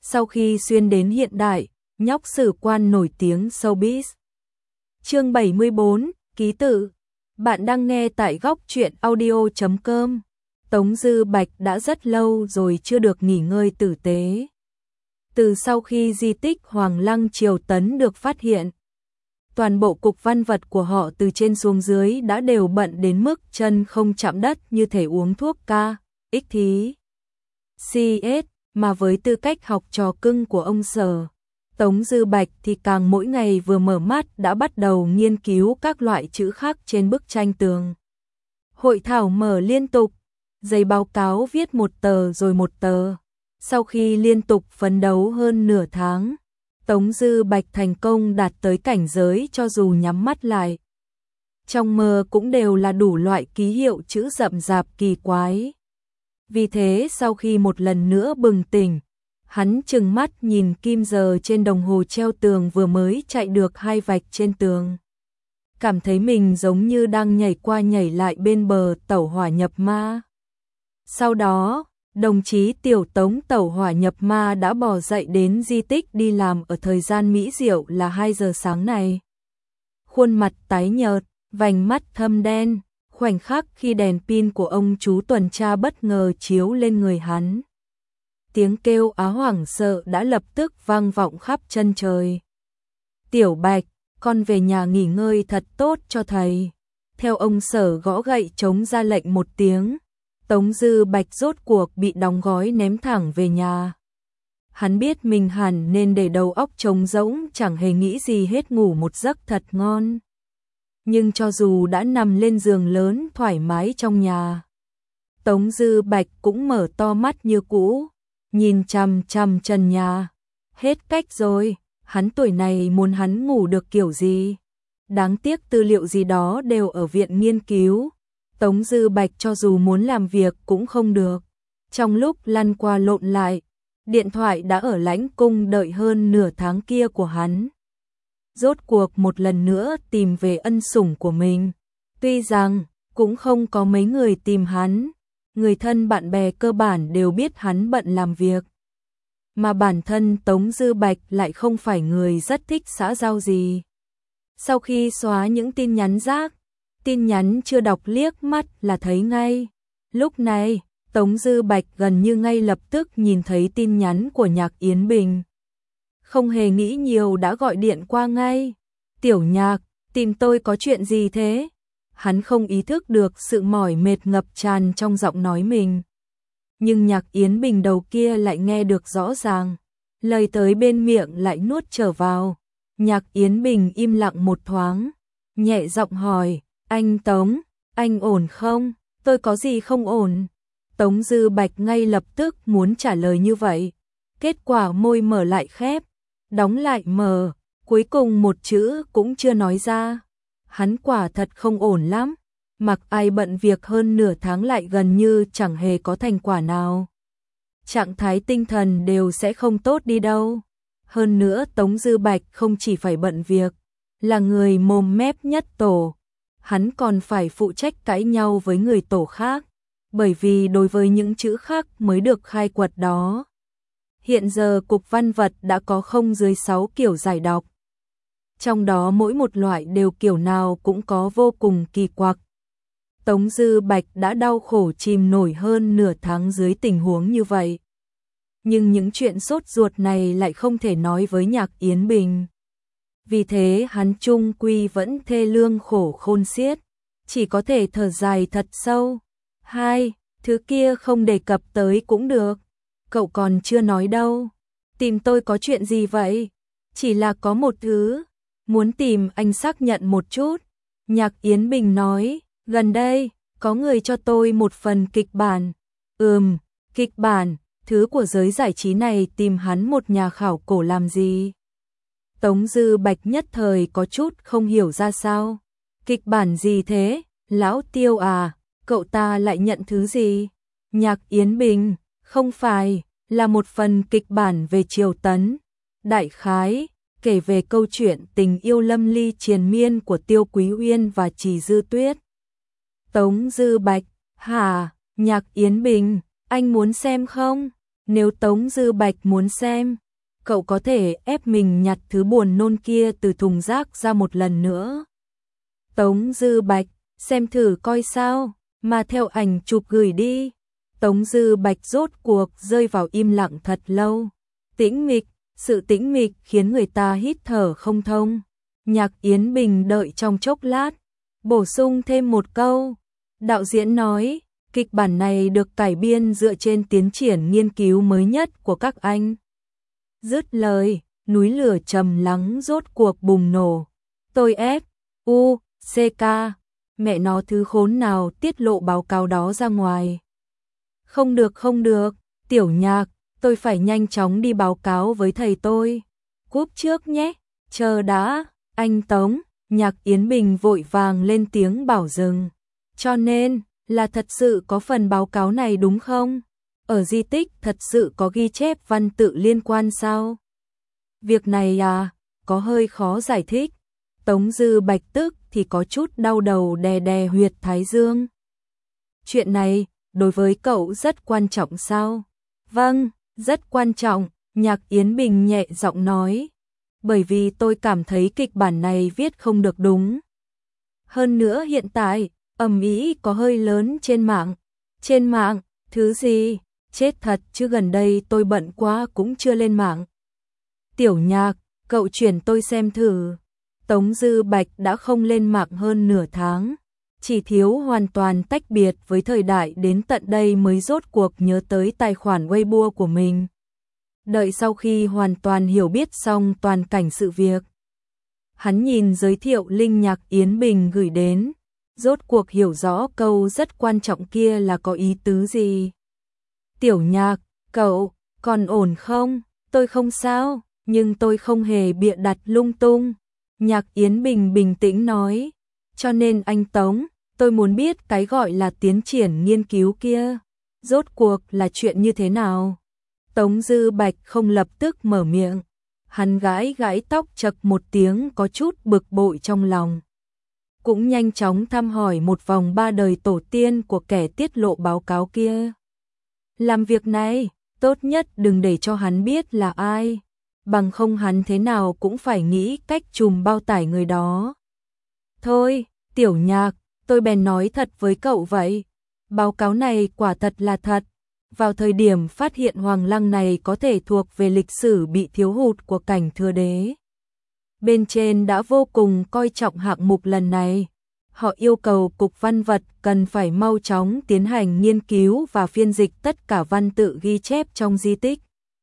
sau khi xuyên đến hiện đại, nhóc sử quan nổi tiếng showbiz. Chương 74, ký tự. Bạn đang nghe tại góc truyện audio.com. Tống Dư Bạch đã rất lâu rồi chưa được nghỉ ngơi tử tế. Từ sau khi di tích Hoàng Lăng Triều Tấn được phát hiện, toàn bộ cục văn vật của họ từ trên xuống dưới đã đều bận đến mức chân không chạm đất, như thể uống thuốc KXT. Mà với tư cách học trò cưng của ông Sở, Tống Dư Bạch thì càng mỗi ngày vừa mở mắt đã bắt đầu nghiên cứu các loại chữ khắc trên bức tranh tường. Hội thảo mở liên tục, giấy báo cáo viết một tờ rồi một tờ. Sau khi liên tục phấn đấu hơn nửa tháng, Tống Dư Bạch thành công đạt tới cảnh giới cho dù nhắm mắt lại, trong mơ cũng đều là đủ loại ký hiệu chữ rậm rạp kỳ quái. Vì thế sau khi một lần nữa bừng tỉnh, hắn trừng mắt nhìn kim giờ trên đồng hồ treo tường vừa mới chạy được 2 vạch trên tường. Cảm thấy mình giống như đang nhảy qua nhảy lại bên bờ tẩu hỏa nhập ma. Sau đó, đồng chí Tiểu Tống tẩu hỏa nhập ma đã bò dậy đến di tích đi làm ở thời gian mỹ diệu là 2 giờ sáng này. Khuôn mặt tái nhợt, vành mắt thâm đen, khoảnh khắc khi đèn pin của ông chú tuần tra bất ngờ chiếu lên người hắn. Tiếng kêu á hoảng sợ đã lập tức vang vọng khắp chân trời. Tiểu Bạch, con về nhà nghỉ ngơi thật tốt cho thầy. Theo ông Sở gõ gậy trống ra lệnh một tiếng, Tống Dư Bạch rốt cuộc bị đóng gói ném thẳng về nhà. Hắn biết mình hẳn nên để đầu óc trống rỗng, chẳng hề nghĩ gì hết, ngủ một giấc thật ngon. Nhưng cho dù đã nằm lên giường lớn thoải mái trong nhà, Tống Dư Bạch cũng mở to mắt như cũ, nhìn chằm chằm trần nhà. Hết cách rồi, hắn tuổi này muốn hắn ngủ được kiểu gì? Đáng tiếc tư liệu gì đó đều ở viện nghiên cứu. Tống Dư Bạch cho dù muốn làm việc cũng không được. Trong lúc lăn qua lộn lại, điện thoại đã ở lãnh cung đợi hơn nửa tháng kia của hắn rốt cuộc một lần nữa tìm về ân sủng của mình. Tuy rằng cũng không có mấy người tìm hắn, người thân bạn bè cơ bản đều biết hắn bận làm việc. Mà bản thân Tống Dư Bạch lại không phải người rất thích xã giao gì. Sau khi xóa những tin nhắn rác, tin nhắn chưa đọc liếc mắt là thấy ngay. Lúc này, Tống Dư Bạch gần như ngay lập tức nhìn thấy tin nhắn của Nhạc Yến Bình. Không hề nghĩ nhiều đã gọi điện qua ngay. Tiểu Nhạc, tìm tôi có chuyện gì thế? Hắn không ý thức được sự mỏi mệt ngập tràn trong giọng nói mình. Nhưng Nhạc Yến Bình đầu kia lại nghe được rõ ràng. Lời tới bên miệng lại nuốt trở vào. Nhạc Yến Bình im lặng một thoáng, nhẹ giọng hỏi, anh Tống, anh ổn không? Tôi có gì không ổn? Tống Dư Bạch ngay lập tức muốn trả lời như vậy. Kết quả môi mở lại khép, đóng lại mở, cuối cùng một chữ cũng chưa nói ra. Hắn quả thật không ổn lắm, mặc ai bận việc hơn nửa tháng lại gần như chẳng hề có thành quả nào. Trạng thái tinh thần đều sẽ không tốt đi đâu. Hơn nữa Tống Dư Bạch không chỉ phải bận việc, là người mồm mép nhất tổ, hắn còn phải phụ trách cãi nhau với người tổ khác, bởi vì đối với những chữ khác mới được khai quật đó. Hiện giờ cục văn vật đã có không dưới 6 kiểu giải đọc. Trong đó mỗi một loại đều kiểu nào cũng có vô cùng kỳ quặc. Tống Dư Bạch đã đau khổ chìm nổi hơn nửa tháng dưới tình huống như vậy. Nhưng những chuyện sốt ruột này lại không thể nói với Nhạc Yến Bình. Vì thế hắn chung quy vẫn thê lương khổ khôn xiết, chỉ có thể thở dài thật sâu. Thứ kia không đề cập tới cũng được. Cậu còn chưa nói đâu. Tìm tôi có chuyện gì vậy? Chỉ là có một thứ, muốn tìm anh xác nhận một chút. Nhạc Yến Bình nói, gần đây, có người cho tôi một phần kịch bản. Kịch bản, thứ của giới giải trí này tìm hắn một nhà khảo cổ làm gì? Tống Dư Bạch nhất thời có chút không hiểu ra sao. Kịch bản gì thế? Lão Tiêu à, cậu ta lại nhận thứ gì? Nhạc Yến Bình, không phải, là một phần kịch bản về Triều Tấn. Đại khái, kể về câu chuyện tình yêu lâm ly triền miên của Tiêu Quý Uyên và Trì Dư Tuyết. Tống Dư Bạch, hả? Nhạc Yến Bình, anh muốn xem không? Nếu Tống Dư Bạch muốn xem, cậu có thể ép mình nhặt thứ buồn nôn kia từ thùng rác ra một lần nữa. Tống Dư Bạch, xem thử coi sao, mà theo ảnh chụp gửi đi. Tống Dư Bạch rốt cuộc rơi vào im lặng thật lâu. Tĩnh mịch, sự tĩnh mịch khiến người ta hít thở không thông. Nhạc Yến Bình đợi trong chốc lát, bổ sung thêm một câu. Đạo diễn nói, kịch bản này được cải biên dựa trên tiến triển nghiên cứu mới nhất của các anh. Dứt lời, núi lửa trầm lắng rốt cuộc bùng nổ. Tôi CK, mẹ nó thứ khốn nào tiết lộ báo cáo đó ra ngoài. Không được, Tiểu Nhạc, tôi phải nhanh chóng đi báo cáo với thầy tôi. Cúp trước nhé, chờ đã, anh Tống. Nhạc Yến Bình vội vàng lên tiếng bảo dừng. Cho nên, là thật sự có phần báo cáo này đúng không? Ở di tích thật sự có ghi chép văn tự liên quan sao? Việc này có hơi khó giải thích. Tống Dư Bạch tức thì có chút đau đầu đè đè huyệt thái dương. Chuyện này, đối với cậu rất quan trọng sao? Vâng, rất quan trọng, Nhạc Yến Bình nhẹ giọng nói. Bởi vì tôi cảm thấy kịch bản này viết không được đúng. Hơn nữa hiện tại, ầm ĩ có hơi lớn trên mạng. Trên mạng, thứ gì? Chết thật chứ gần đây tôi bận quá cũng chưa lên mạng. Tiểu Nhạc, cậu chuyển tôi xem thử. Tống Dư Bạch đã không lên mạng hơn nửa tháng. Chỉ thiếu hoàn toàn tách biệt với thời đại đến tận đây mới rốt cuộc nhớ tới tài khoản Weibo của mình. Đợi sau khi hoàn toàn hiểu biết xong toàn cảnh sự việc, hắn nhìn giới thiệu link Nhạc Yến Bình gửi đến, rốt cuộc hiểu rõ câu rất quan trọng kia là có ý tứ gì. Tiểu Nhạc, cậu, còn ổn không? Tôi không sao, nhưng tôi không hề bịa đặt lung tung. Nhạc Yến Bình bình tĩnh nói, cho nên anh Tống, tôi muốn biết cái gọi là tiến triển nghiên cứu kia, rốt cuộc là chuyện như thế nào? Tống Dư Bạch không lập tức mở miệng, hắn gãi gãi tóc chật một tiếng có chút bực bội trong lòng. Cũng nhanh chóng thăm hỏi một vòng ba đời tổ tiên của kẻ tiết lộ báo cáo kia. Làm việc này, tốt nhất đừng để cho hắn biết là ai, bằng không hắn thế nào cũng phải nghĩ cách trùm bao tải người đó. Thôi, Tiểu Nhạc, tôi bèn nói thật với cậu vậy. Báo cáo này quả thật là thật. Vào thời điểm phát hiện Hoàng Lăng này có thể thuộc về lịch sử bị thiếu hụt của Cảnh Thừa Đế. Bên trên đã vô cùng coi trọng hạng mục lần này. Họ yêu cầu Cục Văn vật cần phải mau chóng tiến hành nghiên cứu và phiên dịch tất cả văn tự ghi chép trong di tích.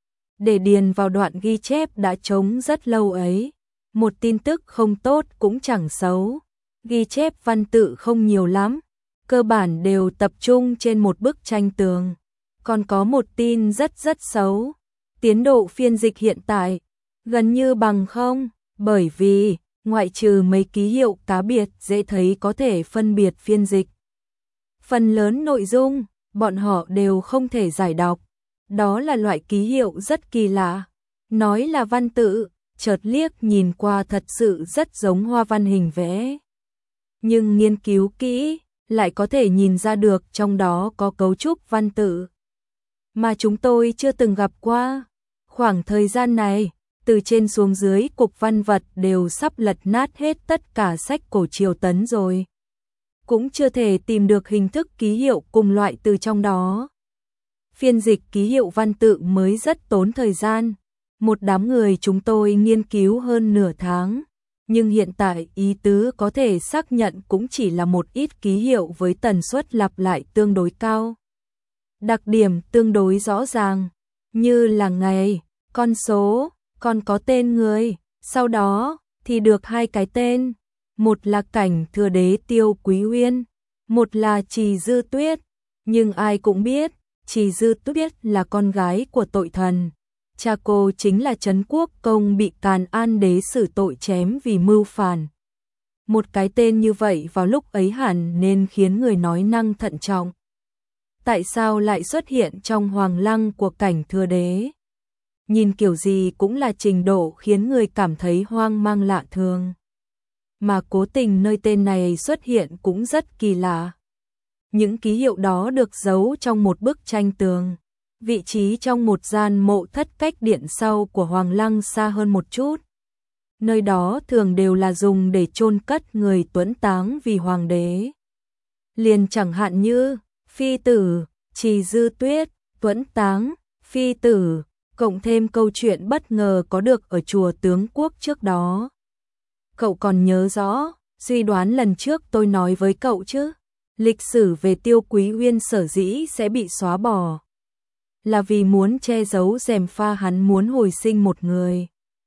Để điền vào đoạn ghi chép đã trống rất lâu ấy. Một tin tức không tốt cũng chẳng xấu. Ghi chép văn tự không nhiều lắm, cơ bản đều tập trung trên một bức tranh tường. Còn có một tin rất xấu, tiến độ phiên dịch hiện tại gần như bằng không, bởi vì ngoại trừ mấy ký hiệu cá biệt dễ thấy có thể phân biệt phiên dịch, phần lớn nội dung bọn họ đều không thể giải đọc. Đó là loại ký hiệu rất kỳ lạ, nói là văn tự, chợt liếc nhìn qua thật sự rất giống hoa văn hình vẽ. Nhưng nghiên cứu kỹ, lại có thể nhìn ra được trong đó có cấu trúc văn tự mà chúng tôi chưa từng gặp qua. Khoảng thời gian này, từ trên xuống dưới Cục Văn vật đều sắp lật nát hết tất cả sách cổ triều Tấn rồi. Cũng chưa thể tìm được hình thức ký hiệu cùng loại từ trong đó. Phiên dịch ký hiệu văn tự mới rất tốn thời gian. Một đám người chúng tôi nghiên cứu hơn nửa tháng. Nhưng hiện tại ý tứ có thể xác nhận cũng chỉ là một ít ký hiệu với tần suất lặp lại tương đối cao. Đặc điểm tương đối rõ ràng, như là ngày, con số, còn có tên người, sau đó thì được hai cái tên, một là Cảnh Thừa Đế Tiêu Quý Uyên, một là Trì Dư Tuyết, nhưng ai cũng biết, Trì Dư Tuyết là con gái của tội thần. Cha cô chính là Trấn Quốc Công bị Càn An Đế xử tội chém vì mưu phản. Một cái tên như vậy vào lúc ấy hẳn nên khiến người nói năng thận trọng. Tại sao lại xuất hiện trong Hoàng Lăng của Cảnh Thừa Đế? Nhìn kiểu gì cũng là trình độ khiến người cảm thấy hoang mang lạ thường. Mà cố tình nơi tên này xuất hiện cũng rất kỳ lạ. Những ký hiệu đó được giấu trong một bức tranh tường. vị trí trong một gian mộ thất cách điện sau của Hoàng Lăng xa hơn một chút. Nơi đó thường đều là dùng để chôn cất người tuẫn táng vì hoàng đế. Liền chẳng hạn như phi tử, Trì Dư Tuyết, tuẫn táng, phi tử, cộng thêm câu chuyện bất ngờ có được ở chùa Tướng Quốc trước đó. Cậu còn nhớ rõ, suy đoán lần trước tôi nói với cậu chứ, lịch sử về Tiêu Quý Uyên sở dĩ sẽ bị xóa bỏ, là vì muốn che giấu gièm pha hắn muốn hồi sinh một người.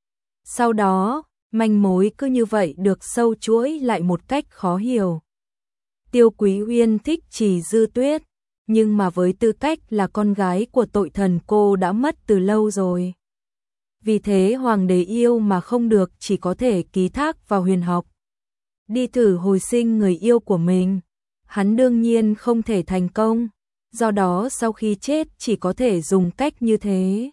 Sau đó, manh mối cứ như vậy được sâu chuỗi lại một cách khó hiểu. Tiêu Quý Uyên thích Trì Dư Tuyết, nhưng mà với tư cách là con gái của tội thần cô đã mất từ lâu rồi. Vì thế hoàng đế yêu mà không được chỉ có thể ký thác vào huyền học. Đi thử hồi sinh người yêu của mình. Hắn đương nhiên không thể thành công, do đó sau khi chết chỉ có thể dùng cách như thế.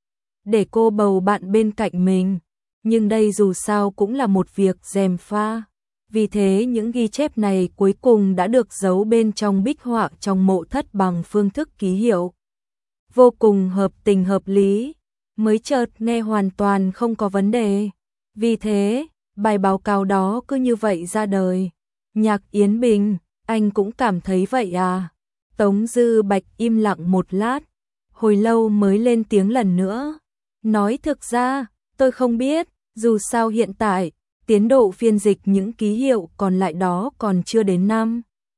Để cô bầu bạn bên cạnh mình, nhưng đây dù sao cũng là một việc gièm pha. Vì thế những ghi chép này cuối cùng đã được giấu bên trong bích họa trong mộ thất bằng phương thức ký hiệu. Vô cùng hợp tình hợp lý, mới chợt nghe hoàn toàn không có vấn đề. Vì thế, bài báo cáo đó cứ như vậy ra đời. Nhạc Yến Bình, anh cũng cảm thấy vậy à? Tống Dư Bạch im lặng một lát, hồi lâu mới lên tiếng lần nữa. Nói thực ra, tôi không biết, dù sao hiện tại, tiến độ phiên dịch những ký hiệu còn lại đó còn chưa đến năm.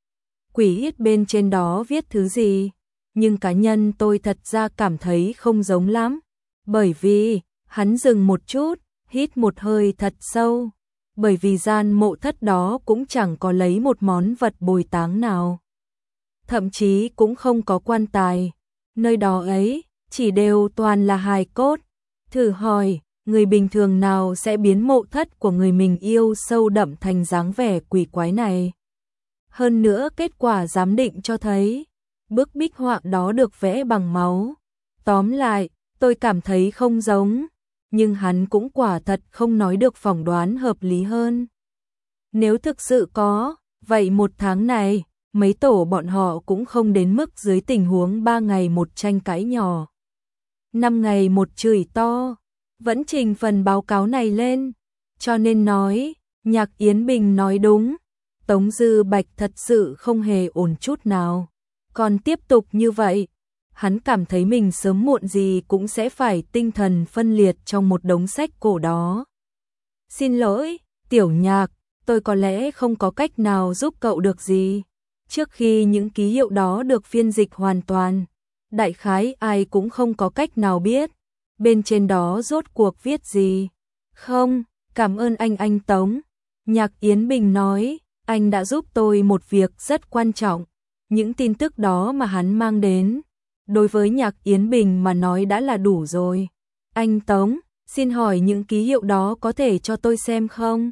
Quỷ ít bên trên đó viết thứ gì, nhưng cá nhân tôi thật ra cảm thấy không giống lắm. Bởi vì, hắn dừng một chút, hít một hơi thật sâu. Bởi vì gian mộ thất đó cũng chẳng có lấy một món vật bồi táng nào. Thậm chí cũng không có quan tài. Nơi đó ấy, chỉ đều toàn là hài cốt. Thử hỏi, người bình thường nào sẽ biến mộ thất của người mình yêu sâu đậm thành dáng vẻ quỷ quái này? Hơn nữa kết quả giám định cho thấy, bức bích họa đó được vẽ bằng máu. Tóm lại, tôi cảm thấy không giống, nhưng hắn cũng quả thật không nói được phỏng đoán hợp lý hơn. Nếu thực sự có, vậy một tháng này, mấy tổ bọn họ cũng không đến mức dưới tình huống 3 ngày một tranh cãi nhỏ, 5 ngày một chửi to, vẫn trình phần báo cáo này lên. Cho nên nói, Nhạc Yến Bình nói đúng, Tống Dư Bạch thật sự không hề ổn chút nào. Còn tiếp tục như vậy, hắn cảm thấy mình sớm muộn gì cũng sẽ phải tinh thần phân liệt trong một đống sách cổ đó. Xin lỗi, Tiểu Nhạc, tôi có lẽ không có cách nào giúp cậu được gì. Trước khi những ký hiệu đó được phiên dịch hoàn toàn, đại khái ai cũng không có cách nào biết bên trên đó rốt cuộc viết gì. Không, cảm ơn anh Tống. Nhạc Yến Bình nói, anh đã giúp tôi một việc rất quan trọng. Những tin tức đó mà hắn mang đến, đối với Nhạc Yến Bình mà nói đã là đủ rồi. Anh Tống, xin hỏi những ký hiệu đó có thể cho tôi xem không?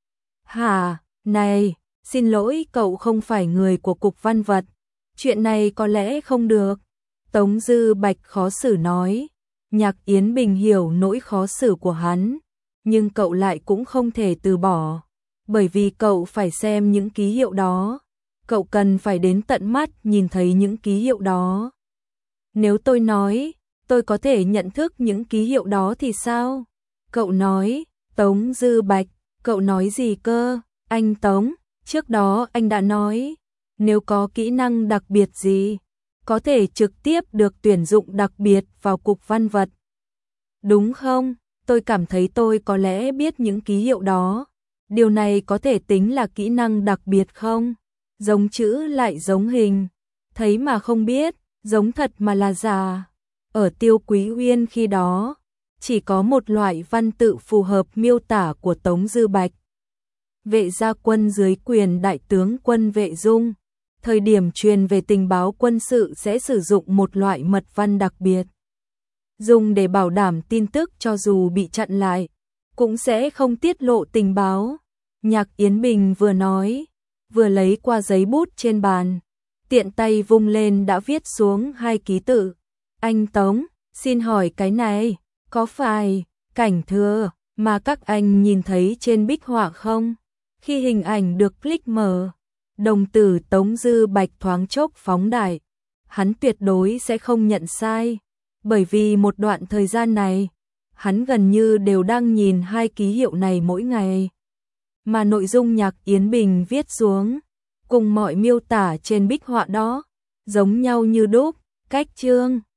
Hả, này, xin lỗi cậu không phải người của Cục Văn vật. Chuyện này có lẽ không được. Tống Dư Bạch khó xử nói. Nhạc Yến Bình hiểu nỗi khó xử của hắn, nhưng cậu lại cũng không thể từ bỏ. Bởi vì cậu phải xem những ký hiệu đó. Cậu cần phải đến tận mắt nhìn thấy những ký hiệu đó. Nếu tôi nói, tôi có thể nhận thức những ký hiệu đó thì sao? Cậu nói, Tống Dư Bạch, cậu nói gì cơ? Anh Tống, trước đó anh đã nói, nếu có kỹ năng đặc biệt gì, có thể trực tiếp được tuyển dụng đặc biệt vào Cục Văn vật. Đúng không? Tôi cảm thấy tôi có lẽ biết những ký hiệu đó. Điều này có thể tính là kỹ năng đặc biệt không? Giống chữ lại giống hình, thấy mà không biết, giống thật mà là giả. Ở Tiêu Quý Uyên khi đó, chỉ có một loại văn tự phù hợp miêu tả của Tống Dư Bạch. Vệ gia quân dưới quyền đại tướng quân Vệ Dung, thời điểm truyền về tình báo quân sự sẽ sử dụng một loại mật văn đặc biệt, dùng để bảo đảm tin tức cho dù bị chặn lại, cũng sẽ không tiết lộ tình báo. Nhạc Yến Bình vừa nói, vừa lấy qua giấy bút trên bàn, tiện tay vung lên đã viết xuống 2 ký tự. Anh Tống, xin hỏi cái này, có phải cảnh thừa mà các anh nhìn thấy trên bích họa không? Khi hình ảnh được click mở, đồng tử Tống Dư Bạch thoáng chốc phóng đại. hắn tuyệt đối sẽ không nhận sai, bởi vì một đoạn thời gian này, hắn gần như đều đang nhìn hai ký hiệu này mỗi ngày. Mà nội dung Nhạc Yến Bình viết xuống, cùng mọi miêu tả trên bích họa đó, giống nhau như đúc, cách chương